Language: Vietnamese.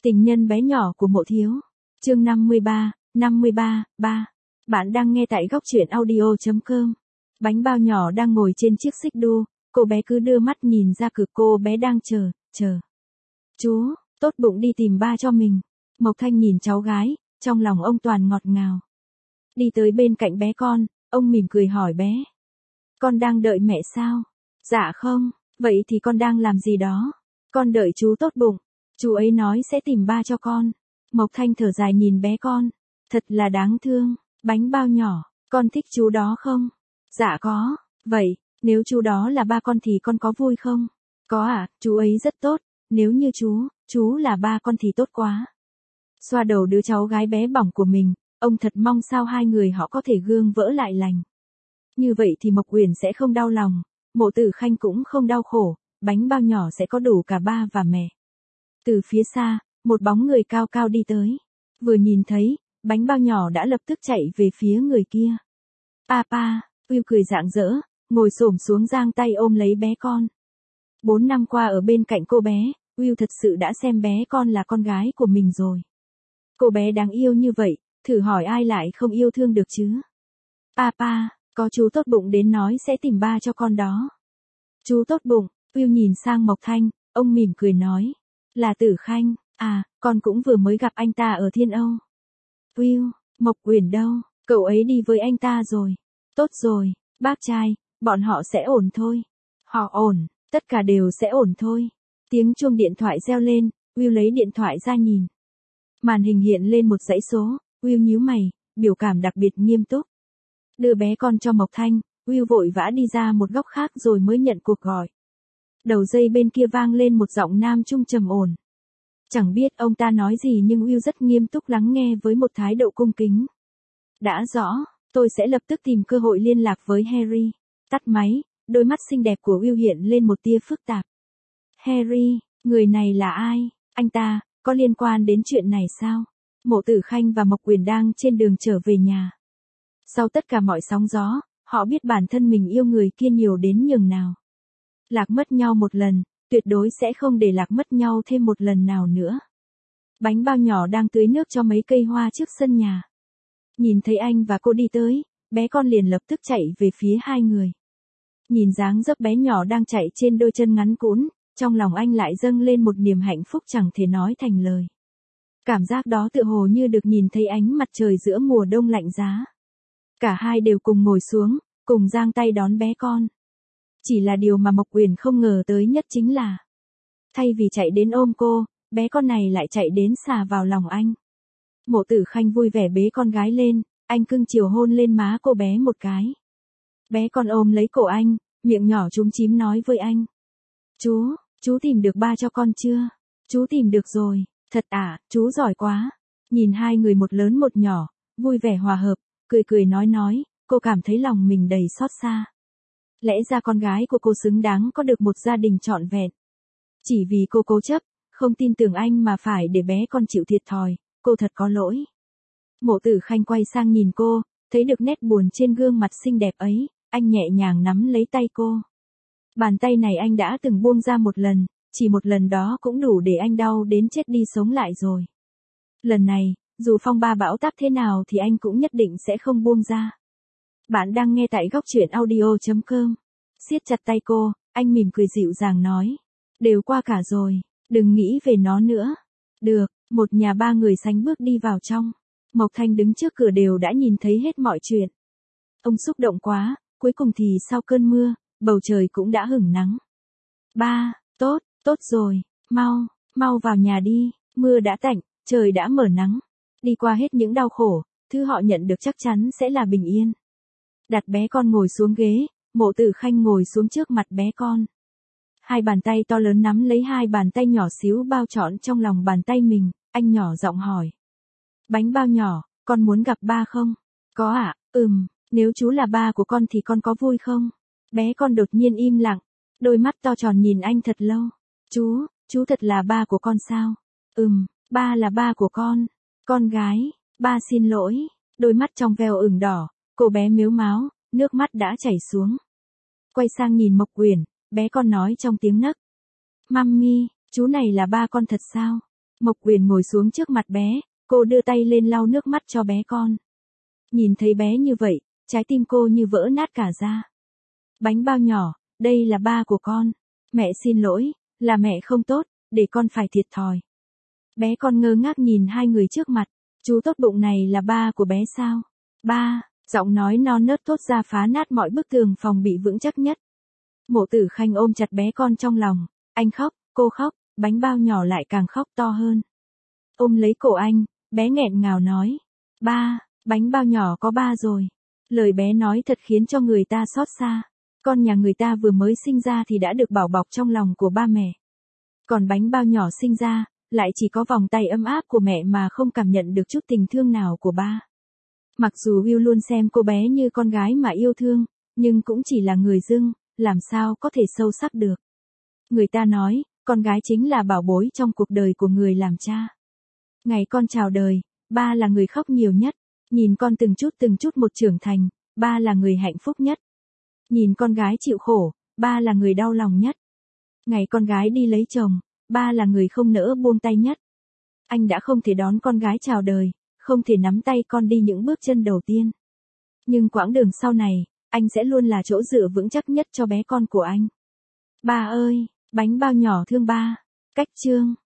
Tình nhân bé nhỏ của Mộ Thiếu. Chương 53, 3. Bạn đang nghe tại góc truyện audio.com. Bánh bao nhỏ đang ngồi trên chiếc xích đu, cô bé cứ đưa mắt nhìn ra cửa, cô bé đang chờ. Chú, tốt bụng đi tìm ba cho mình. Mộc Thanh nhìn cháu gái, trong lòng ông toàn ngọt ngào. Đi tới bên cạnh bé con, ông mỉm cười hỏi bé. Con đang đợi mẹ sao? Dạ không, vậy thì con đang làm gì đó? Con đợi chú tốt bụng. Chú ấy nói sẽ tìm ba cho con. Mộc Thanh thở dài nhìn bé con. Thật là đáng thương. Bánh bao nhỏ, con thích chú đó không? Dạ có. Vậy, nếu chú đó là ba con thì con có vui không? Có ạ, chú ấy rất tốt. Nếu như chú là ba con thì tốt quá. Xoa đầu đứa cháu gái bé bỏng của mình, ông thật mong sao hai người họ có thể gương vỡ lại lành. Như vậy thì Mộc Uyển sẽ không đau lòng, Mộ Tử Khanh cũng không đau khổ, bánh bao nhỏ sẽ có đủ cả ba và mẹ. Từ phía xa, một bóng người cao cao đi tới. Vừa nhìn thấy, bánh bao nhỏ đã lập tức chạy về phía người kia. Papa, Will cười rạng rỡ, ngồi xổm xuống giang tay ôm lấy bé con. 4 năm qua ở bên cạnh cô bé, Will thật sự đã xem bé con là con gái của mình rồi. Cô bé đáng yêu như vậy, thử hỏi ai lại không yêu thương được chứ? Papa, có chú tốt bụng đến nói sẽ tìm ba cho con đó. Chú tốt bụng, Will nhìn sang Mộc Thanh, ông mỉm cười nói. Là Tử Khanh, à, con cũng vừa mới gặp anh ta ở Thiên Âu. Will, Mộc Uyển đâu, cậu ấy đi với anh ta rồi. Tốt rồi, bác trai, bọn họ sẽ ổn thôi. Họ ổn, tất cả đều sẽ ổn thôi. Tiếng chuông điện thoại reo lên, Will lấy điện thoại ra nhìn. Màn hình hiện lên một dãy số, Will nhíu mày, biểu cảm đặc biệt nghiêm túc. Đưa bé con cho Mộc Thanh, Will vội vã đi ra một góc khác rồi mới nhận cuộc gọi. Đầu dây bên kia vang lên một giọng nam trung trầm ổn. Chẳng biết ông ta nói gì nhưng Will rất nghiêm túc lắng nghe với một thái độ cung kính. Đã rõ, tôi sẽ lập tức tìm cơ hội liên lạc với Harry. Tắt máy, đôi mắt xinh đẹp của Will hiện lên một tia phức tạp. Harry, người này là ai? Anh ta, có liên quan đến chuyện này sao? Mộ Tử Khanh và Mộc Uyển đang trên đường trở về nhà. Sau tất cả mọi sóng gió, họ biết bản thân mình yêu người kia nhiều đến nhường nào. Lạc mất nhau một lần, tuyệt đối sẽ không để lạc mất nhau thêm một lần nào nữa. Bánh bao nhỏ đang tưới nước cho mấy cây hoa trước sân nhà. Nhìn thấy anh và cô đi tới, bé con liền lập tức chạy về phía hai người. Nhìn dáng dấp bé nhỏ đang chạy trên đôi chân ngắn cũn, trong lòng anh lại dâng lên một niềm hạnh phúc chẳng thể nói thành lời. Cảm giác đó tựa hồ như được nhìn thấy ánh mặt trời giữa mùa đông lạnh giá. Cả hai đều cùng ngồi xuống, cùng giang tay đón bé con. Chỉ là điều mà Mộc Uyển không ngờ tới nhất chính là, thay vì chạy đến ôm cô, bé con này lại chạy đến xà vào lòng anh. Mộ Tử Khanh vui vẻ bế con gái lên, anh cưng chiều hôn lên má cô bé một cái. Bé con ôm lấy cổ anh, miệng nhỏ chúm chím nói với anh. Chú tìm được ba cho con chưa? Chú tìm được rồi, thật à, chú giỏi quá. Nhìn hai người một lớn một nhỏ, vui vẻ hòa hợp, cười nói, cô cảm thấy lòng mình đầy xót xa. Lẽ ra con gái của cô xứng đáng có được một gia đình trọn vẹn. Chỉ vì cô cố chấp, không tin tưởng anh mà phải để bé con chịu thiệt thòi, cô thật có lỗi. Mộ Tử Khanh quay sang nhìn cô, thấy được nét buồn trên gương mặt xinh đẹp ấy, anh nhẹ nhàng nắm lấy tay cô. Bàn tay này anh đã từng buông ra một lần, chỉ một lần đó cũng đủ để anh đau đến chết đi sống lại rồi. Lần này, dù phong ba bão táp thế nào thì anh cũng nhất định sẽ không buông ra. Bạn đang nghe tại góc truyện audio.com. Siết chặt tay cô, anh mỉm cười dịu dàng nói. Đều qua cả rồi, đừng nghĩ về nó nữa. Được, một nhà ba người sánh bước đi vào trong. Mộc Thanh đứng trước cửa đều đã nhìn thấy hết mọi chuyện. Ông xúc động quá, cuối cùng thì sau cơn mưa, bầu trời cũng đã hửng nắng. Ba, tốt rồi, mau vào nhà đi, mưa đã tạnh, trời đã mở nắng. Đi qua hết những đau khổ, thứ họ nhận được chắc chắn sẽ là bình yên. Đặt bé con ngồi xuống ghế, Mộ Tử Khanh ngồi xuống trước mặt bé con. Hai bàn tay to lớn nắm lấy hai bàn tay nhỏ xíu bao trọn trong lòng bàn tay mình, anh nhỏ giọng hỏi. Bánh bao nhỏ, con muốn gặp ba không? Có ạ, nếu chú là ba của con thì con có vui không? Bé con đột nhiên im lặng, đôi mắt to tròn nhìn anh thật lâu. Chú thật là ba của con sao? Ba là ba của con gái, ba xin lỗi. Đôi mắt trong veo ửng đỏ, cô bé mếu máo, nước mắt đã chảy xuống. Quay sang nhìn Mộc Uyển, bé con nói trong tiếng nấc. Mummy, chú này là ba con thật sao? Mộc Quyền ngồi xuống trước mặt bé, cô đưa tay lên lau nước mắt cho bé con. Nhìn thấy bé như vậy, trái tim cô như vỡ nát cả ra. Bánh bao nhỏ, đây là ba của con. Mẹ xin lỗi, là mẹ không tốt, để con phải thiệt thòi. Bé con ngơ ngác nhìn hai người trước mặt, chú tốt bụng này là ba của bé sao? Ba, giọng nói non nớt thốt ra phá nát mọi bức tường phòng bị vững chắc nhất. Mộ Tử Khanh ôm chặt bé con trong lòng, anh khóc, cô khóc, bánh bao nhỏ lại càng khóc to hơn. Ôm lấy cổ anh, bé nghẹn ngào nói, ba, bánh bao nhỏ có ba rồi. Lời bé nói thật khiến cho người ta xót xa. Con nhà người ta vừa mới sinh ra thì đã được bảo bọc trong lòng của ba mẹ. Còn bánh bao nhỏ sinh ra, lại chỉ có vòng tay ấm áp của mẹ mà không cảm nhận được chút tình thương nào của ba. Mặc dù Will luôn xem cô bé như con gái mà yêu thương, nhưng cũng chỉ là người dưng, làm sao có thể sâu sắc được. Người ta nói, con gái chính là bảo bối trong cuộc đời của người làm cha. Ngày con chào đời, ba là người khóc nhiều nhất. Nhìn con từng chút một trưởng thành, ba là người hạnh phúc nhất. Nhìn con gái chịu khổ, ba là người đau lòng nhất. Ngày con gái đi lấy chồng, ba là người không nỡ buông tay nhất. Anh đã không thể đón con gái chào đời, không thể nắm tay con đi những bước chân đầu tiên. Nhưng quãng đường sau này, anh sẽ luôn là chỗ dựa vững chắc nhất cho bé con của anh. Ba ơi, bánh bao nhỏ thương ba. Cách chương